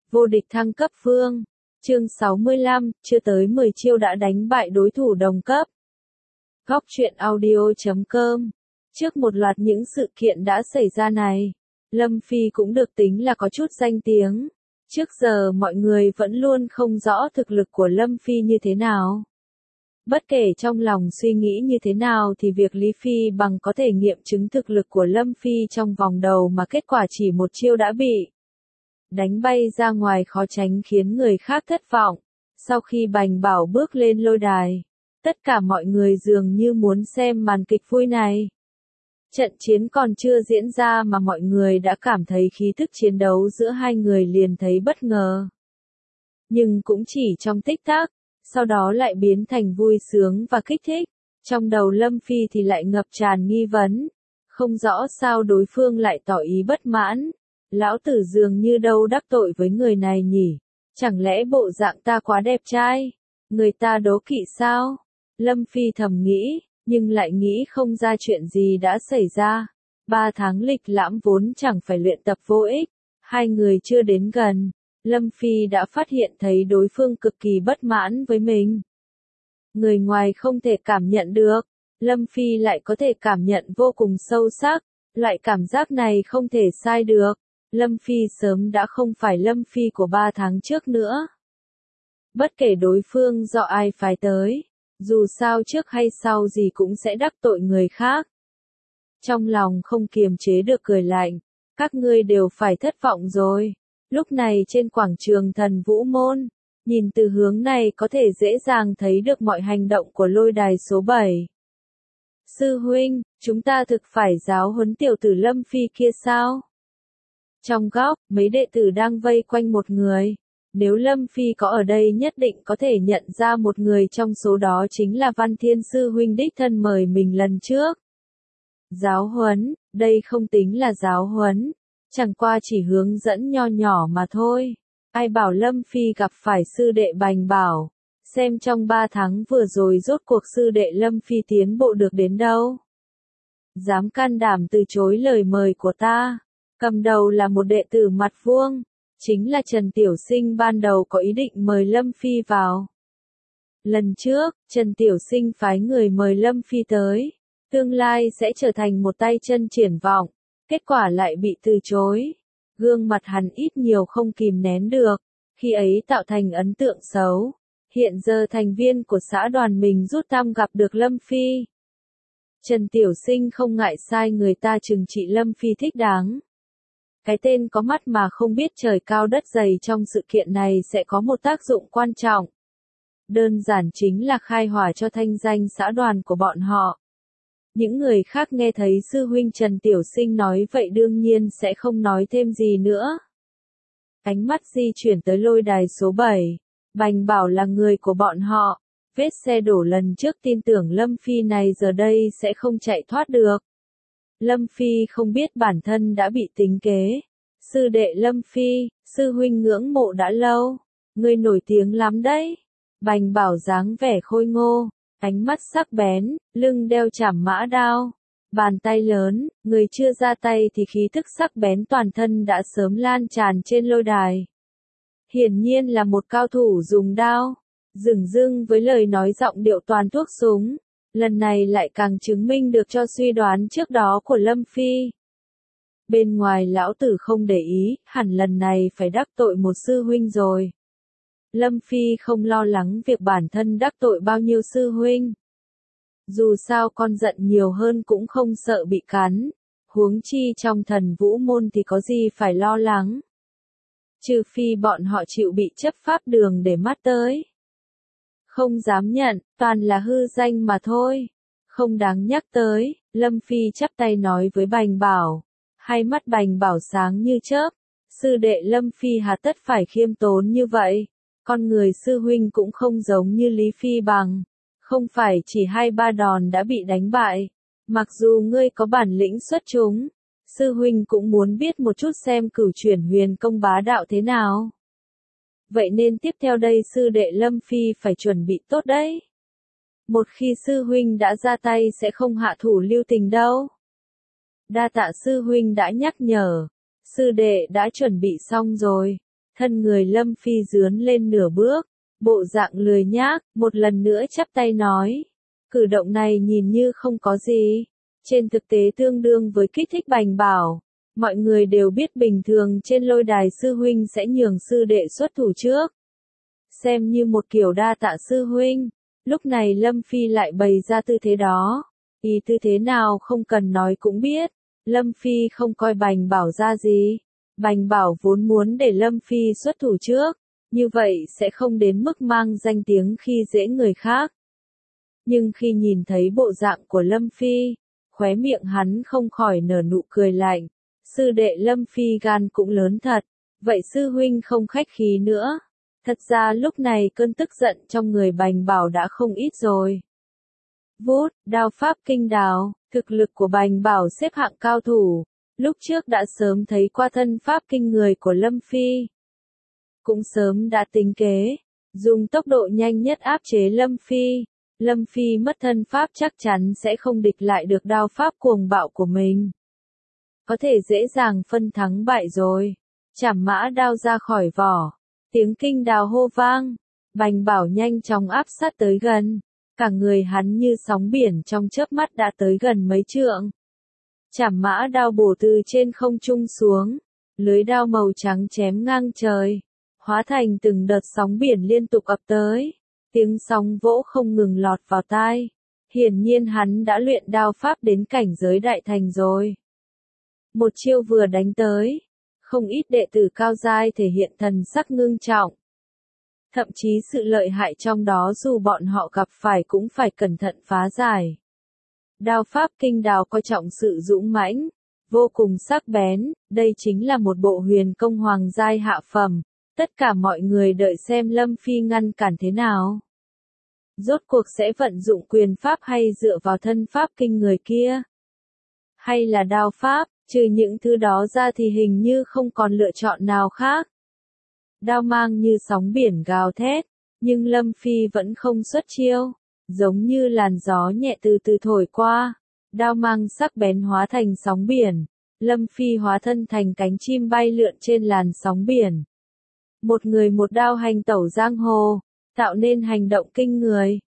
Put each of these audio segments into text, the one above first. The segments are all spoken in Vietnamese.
Vô địch thăng cấp vương. Chương 65, chưa tới 10 chiêu đã đánh bại đối thủ đồng cấp. Góc truyện audio.com. Trước một loạt những sự kiện đã xảy ra này, Lâm Phi cũng được tính là có chút danh tiếng. Trước giờ mọi người vẫn luôn không rõ thực lực của Lâm Phi như thế nào. Bất kể trong lòng suy nghĩ như thế nào thì việc Lý Phi bằng có thể nghiệm chứng thực lực của Lâm Phi trong vòng đầu mà kết quả chỉ một chiêu đã bị đánh bay ra ngoài khó tránh khiến người khác thất vọng. Sau khi Bành Bảo bước lên lôi đài, tất cả mọi người dường như muốn xem màn kịch vui này. Trận chiến còn chưa diễn ra mà mọi người đã cảm thấy khí thức chiến đấu giữa hai người liền thấy bất ngờ. Nhưng cũng chỉ trong tích tắc, sau đó lại biến thành vui sướng và kích thích. Trong đầu Lâm Phi thì lại ngập tràn nghi vấn. Không rõ sao đối phương lại tỏ ý bất mãn. Lão tử dường như đâu đắc tội với người này nhỉ? Chẳng lẽ bộ dạng ta quá đẹp trai? Người ta đố kỵ sao? Lâm Phi thầm nghĩ, nhưng lại nghĩ không ra chuyện gì đã xảy ra. 3 tháng lịch lãm vốn chẳng phải luyện tập vô ích. Hai người chưa đến gần, Lâm Phi đã phát hiện thấy đối phương cực kỳ bất mãn với mình. Người ngoài không thể cảm nhận được, Lâm Phi lại có thể cảm nhận vô cùng sâu sắc. Loại cảm giác này không thể sai được. Lâm Phi sớm đã không phải Lâm Phi của 3 tháng trước nữa. Bất kể đối phương do ai phái tới, dù sao trước hay sau gì cũng sẽ đắc tội người khác. Trong lòng không kiềm chế được cười lạnh, các ngươi đều phải thất vọng rồi. Lúc này trên quảng trường Thần Vũ Môn, nhìn từ hướng này có thể dễ dàng thấy được mọi hành động của lôi đài số 7. Sư huynh, chúng ta thực phải giáo huấn tiểu tử Lâm Phi kia sao? Trong góc, mấy đệ tử đang vây quanh một người. Nếu Lâm Phi có ở đây nhất định có thể nhận ra một người trong số đó chính là Văn Thiên Sư huynh đích thân mời mình lần trước. Giáo huấn, đây không tính là giáo huấn, chẳng qua chỉ hướng dẫn nho nhỏ mà thôi. Ai bảo Lâm Phi gặp phải sư đệ Bành Bảo, xem trong 3 tháng vừa rồi rốt cuộc sư đệ Lâm Phi tiến bộ được đến đâu. Dám can đảm từ chối lời mời của ta. Cầm đầu là một đệ tử mặt vuông, chính là Trần Tiểu Sinh ban đầu có ý định mời Lâm Phi vào. Lần trước, Trần Tiểu Sinh phái người mời Lâm Phi tới, tương lai sẽ trở thành một tay chân triển vọng, kết quả lại bị từ chối. Gương mặt hắn ít nhiều không kìm nén được, khi ấy tạo thành ấn tượng xấu. Hiện giờ thành viên của xã đoàn mình rút thăm gặp được Lâm Phi. Trần Tiểu Sinh không ngại sai người ta trừng trị Lâm Phi thích đáng. Cái tên có mắt mà không biết trời cao đất dày trong sự kiện này sẽ có một tác dụng quan trọng. Đơn giản chính là khai hỏa cho thanh danh xã đoàn của bọn họ. Những người khác nghe thấy sư huynh Trần Tiểu Sinh nói vậy đương nhiên sẽ không nói thêm gì nữa. Ánh mắt di chuyển tới lôi đài số 7. Bành Bảo là người của bọn họ. Vết xe đổ lần trước tin tưởng Lâm Phi này giờ đây sẽ không chạy thoát được. Lâm Phi không biết bản thân đã bị tính kế. Sư đệ Lâm Phi, sư huynh ngưỡng mộ đã lâu. Ngươi nổi tiếng lắm đấy. Bành Bảo dáng vẻ khôi ngô, ánh mắt sắc bén, lưng đeo trảm mã đao. Bàn tay lớn, người chưa ra tay thì khí thức sắc bén toàn thân đã sớm lan tràn trên lôi đài. Hiển nhiên là một cao thủ dùng đao. Dửng dưng với lời nói giọng điệu toàn thuốc súng. Lần này lại càng chứng minh được cho suy đoán trước đó của Lâm Phi. Bên ngoài lão tử không để ý, hẳn lần này phải đắc tội một sư huynh rồi. Lâm Phi không lo lắng việc bản thân đắc tội bao nhiêu sư huynh. Dù sao con giận nhiều hơn cũng không sợ bị cắn. Huống chi trong Thần Vũ Môn thì có gì phải lo lắng. Trừ phi bọn họ chịu bị chấp pháp đường để mắt tới. Không dám nhận, toàn là hư danh mà thôi. Không đáng nhắc tới, Lâm Phi chắp tay nói với Bành Bảo. Hai mắt Bành Bảo sáng như chớp. Sư đệ Lâm Phi hà tất phải khiêm tốn như vậy. Con người sư huynh cũng không giống như Lý Phi bằng. Không phải chỉ 2-3 đòn đã bị đánh bại. Mặc dù ngươi có bản lĩnh xuất chúng, sư huynh cũng muốn biết một chút xem cửu chuyển huyền công bá đạo thế nào. Vậy nên tiếp theo đây sư đệ Lâm Phi phải chuẩn bị tốt đấy. Một khi sư huynh đã ra tay sẽ không hạ thủ lưu tình đâu. Đa tạ sư huynh đã nhắc nhở. Sư đệ đã chuẩn bị xong rồi. Thân người Lâm Phi dướn lên nửa bước, bộ dạng lười nhác, một lần nữa chắp tay nói. Cử động này nhìn như không có gì. Trên thực tế tương đương với kích thích Bành Bảo. Mọi người đều biết bình thường trên lôi đài sư huynh sẽ nhường sư đệ xuất thủ trước. Xem như một kiểu đa tạ sư huynh. Lúc này Lâm Phi lại bày ra tư thế đó. Ý tư thế nào không cần nói cũng biết. Lâm Phi không coi Bành Bảo ra gì. Bành Bảo vốn muốn để Lâm Phi xuất thủ trước. Như vậy sẽ không đến mức mang danh tiếng khi dễ người khác. Nhưng khi nhìn thấy bộ dạng của Lâm Phi, khóe miệng hắn không khỏi nở nụ cười lạnh. Sư đệ Lâm Phi gan cũng lớn thật. Vậy sư huynh không khách khí nữa. Thật ra lúc này cơn tức giận trong người Bành Bảo đã không ít rồi. Vút, đao pháp kinh đào, thực lực của Bành Bảo xếp hạng cao thủ. Lúc trước đã sớm thấy qua thân pháp kinh người của Lâm Phi. Cũng sớm đã tính kế, dùng tốc độ nhanh nhất áp chế Lâm Phi. Lâm Phi mất thân pháp chắc chắn sẽ không địch lại được đao pháp cuồng bạo của mình. Có thể dễ dàng phân thắng bại rồi. Chảm mã đao ra khỏi vỏ. Tiếng kinh đào hô vang. Bành Bảo nhanh chóng áp sát tới gần. Cả người hắn như sóng biển trong chớp mắt đã tới gần mấy trượng. Chảm mã đao bổ từ trên không trung xuống. Lưới đao màu trắng chém ngang trời. Hóa thành từng đợt sóng biển liên tục ập tới. Tiếng sóng vỗ không ngừng lọt vào tai. Hiển nhiên hắn đã luyện đao pháp đến cảnh giới đại thành rồi. Một chiêu vừa đánh tới. Không ít đệ tử cao giai thể hiện thần sắc ngưng trọng. Thậm chí sự lợi hại trong đó dù bọn họ gặp phải cũng phải cẩn thận phá giải. Đao pháp kinh đào coi trọng sự dũng mãnh, vô cùng sắc bén, đây chính là một bộ huyền công hoàng giai hạ phẩm. Tất cả mọi người đợi xem Lâm Phi ngăn cản thế nào. Rốt cuộc sẽ vận dụng quyền pháp hay dựa vào thân pháp kinh người kia? Hay là đao pháp, trừ những thứ đó ra thì hình như không còn lựa chọn nào khác. Đao mang như sóng biển gào thét, nhưng Lâm Phi vẫn không xuất chiêu, giống như làn gió nhẹ từ từ thổi qua. Đao mang sắc bén hóa thành sóng biển, Lâm Phi hóa thân thành cánh chim bay lượn trên làn sóng biển. Một người một đao hành tẩu giang hồ, tạo nên hành động kinh người.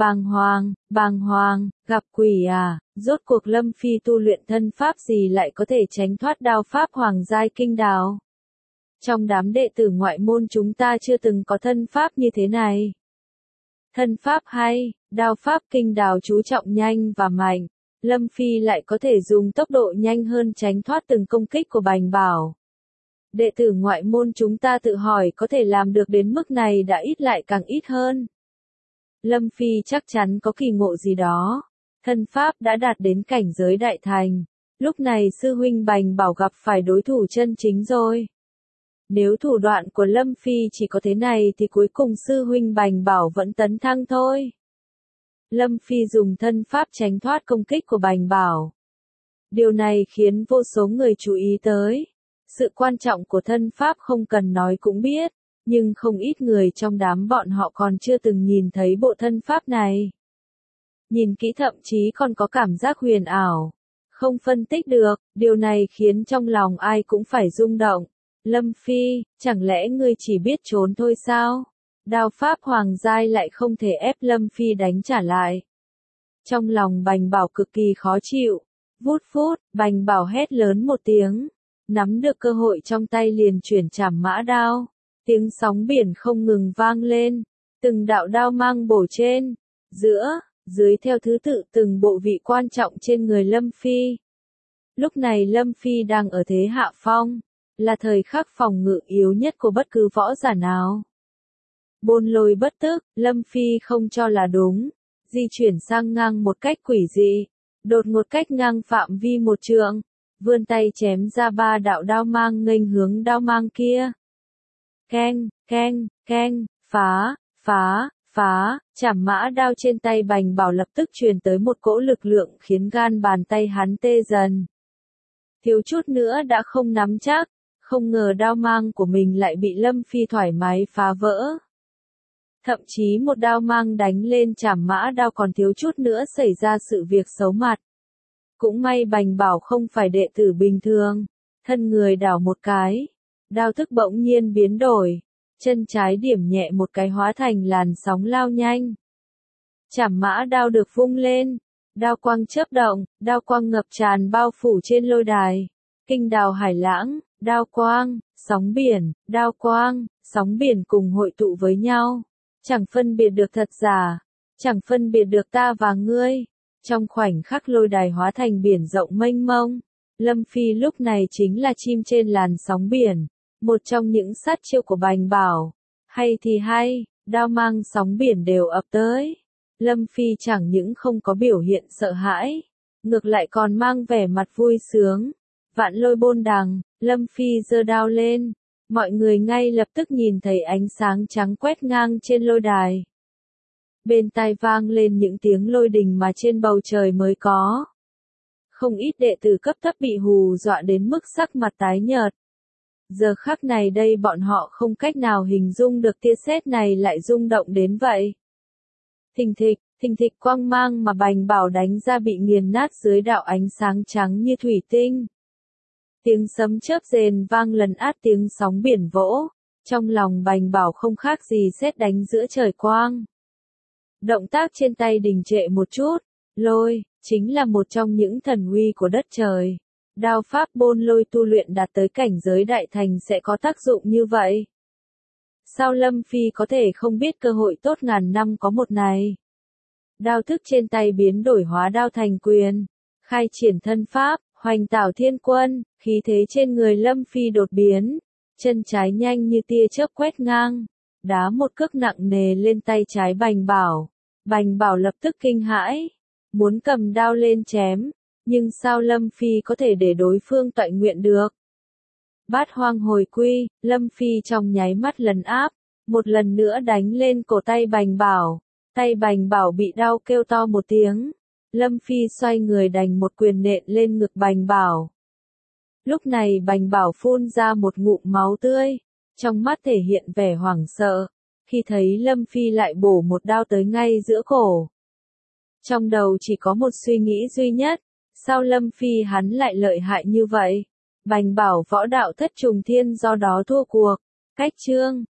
Bàng hoàng, gặp quỷ à, rốt cuộc Lâm Phi tu luyện thân pháp gì lại có thể tránh thoát đao pháp hoàng giai kinh đào. Trong đám đệ tử ngoại môn chúng ta chưa từng có thân pháp như thế này. Thân pháp hay, đao pháp kinh đào chú trọng nhanh và mạnh, Lâm Phi lại có thể dùng tốc độ nhanh hơn tránh thoát từng công kích của Bành Bảo. Đệ tử ngoại môn chúng ta tự hỏi có thể làm được đến mức này đã ít lại càng ít hơn. Lâm Phi chắc chắn có kỳ ngộ gì đó. Thân pháp đã đạt đến cảnh giới đại thành. Lúc này sư huynh Bành Bảo gặp phải đối thủ chân chính rồi. Nếu thủ đoạn của Lâm Phi chỉ có thế này thì cuối cùng sư huynh Bành Bảo vẫn tấn thăng thôi. Lâm Phi dùng thân pháp tránh thoát công kích của Bành Bảo. Điều này khiến vô số người chú ý tới. Sự quan trọng của thân pháp không cần nói cũng biết, nhưng không ít người trong đám bọn họ còn chưa từng nhìn thấy bộ thân pháp này. Nhìn kỹ thậm chí còn có cảm giác huyền ảo. Không phân tích được, điều này khiến trong lòng ai cũng phải rung động. Lâm Phi, chẳng lẽ ngươi chỉ biết trốn thôi sao? Đao pháp hoàng giai lại không thể ép Lâm Phi đánh trả lại. Trong lòng Bành Bảo cực kỳ khó chịu. Vút phút, Bành Bảo hét lớn một tiếng. Nắm được cơ hội trong tay liền chuyển chảm mã đao. Tiếng sóng biển không ngừng vang lên. Từng đạo đao mang bổ trên, giữa, dưới theo thứ tự từng bộ vị quan trọng trên người Lâm Phi. Lúc này Lâm Phi đang ở thế hạ phong, là thời khắc phòng ngự yếu nhất của bất cứ võ giả nào. Bôn lôi bất tức, Lâm Phi không cho là đúng, di chuyển sang ngang một cách quỷ dị, đột một cách ngang phạm vi một trượng, vươn tay chém ra 3 đạo đao mang nghênh hướng đao mang kia. Keng, keng, keng, phá, chảm mã đao trên tay Bành Bảo lập tức truyền tới một cỗ lực lượng khiến gan bàn tay hắn tê dần. Thiếu chút nữa đã không nắm chắc, không ngờ đao mang của mình lại bị Lâm Phi thoải mái phá vỡ. Thậm chí một đao mang đánh lên chảm mã đao còn thiếu chút nữa xảy ra sự việc xấu mặt. Cũng may Bành Bảo không phải đệ tử bình thường, thân người đảo một cái. đao thức bỗng nhiên biến đổi, chân trái điểm nhẹ một cái hóa thành làn sóng lao nhanh. Chảm mã đao được vung lên, đao quang chớp động, đao quang ngập tràn bao phủ trên lôi đài. Kinh đào hải lãng, đao quang, sóng biển, đao quang, sóng biển cùng hội tụ với nhau. Chẳng phân biệt được thật giả, chẳng phân biệt được ta và ngươi. Trong khoảnh khắc lôi đài hóa thành biển rộng mênh mông, Lâm Phi lúc này chính là chim trên làn sóng biển, một trong những sát chiêu của Bành Bảo. Hay thì hay, đao mang sóng biển đều ập tới. Lâm Phi chẳng những không có biểu hiện sợ hãi, ngược lại còn mang vẻ mặt vui sướng. Vạn lôi bôn đằng, Lâm Phi giơ đao lên, mọi người ngay lập tức nhìn thấy ánh sáng trắng quét ngang trên lôi đài. Bên tai vang lên những tiếng lôi đình mà trên bầu trời mới có. Không ít đệ tử cấp thấp bị hù dọa đến mức sắc mặt tái nhợt. Giờ khắc này đây bọn họ không cách nào hình dung được tia sét này lại rung động đến vậy. Thình thịch quang mang mà Bành Bảo đánh ra bị nghiền nát dưới đạo ánh sáng trắng như thủy tinh. Tiếng sấm chớp rền vang lần át tiếng sóng biển vỗ, trong lòng Bành Bảo không khác gì sét đánh giữa trời quang. Động tác trên tay đình trệ một chút, lôi, chính là một trong những thần uy của đất trời. Đao pháp bôn lôi tu luyện đạt tới cảnh giới đại thành sẽ có tác dụng như vậy. Sao Lâm Phi có thể không biết cơ hội tốt ngàn năm có một này? Đao thức trên tay biến đổi hóa đao thành quyền, khai triển thân pháp, hoành tảo thiên quân, khí thế trên người Lâm Phi đột biến, chân trái nhanh như tia chớp quét ngang, đá một cước nặng nề lên tay trái Bành Bảo. Bành Bảo lập tức kinh hãi, muốn cầm đao lên chém, nhưng sao Lâm Phi có thể để đối phương toại nguyện được? Bát hoang hồi quy, Lâm Phi trong nháy mắt lần áp, một lần nữa đánh lên cổ tay Bành Bảo. Tay Bành Bảo bị đau kêu to một tiếng. Lâm Phi xoay người đành một quyền nện lên ngực Bành Bảo. Lúc này Bành Bảo phun ra một ngụm máu tươi, trong mắt thể hiện vẻ hoảng sợ, khi thấy Lâm Phi lại bổ một đao tới ngay giữa cổ. Trong đầu chỉ có một suy nghĩ duy nhất, sao Lâm Phi hắn lại lợi hại như vậy? Bành Bảo võ đạo thất trùng thiên do đó thua cuộc. Cách chương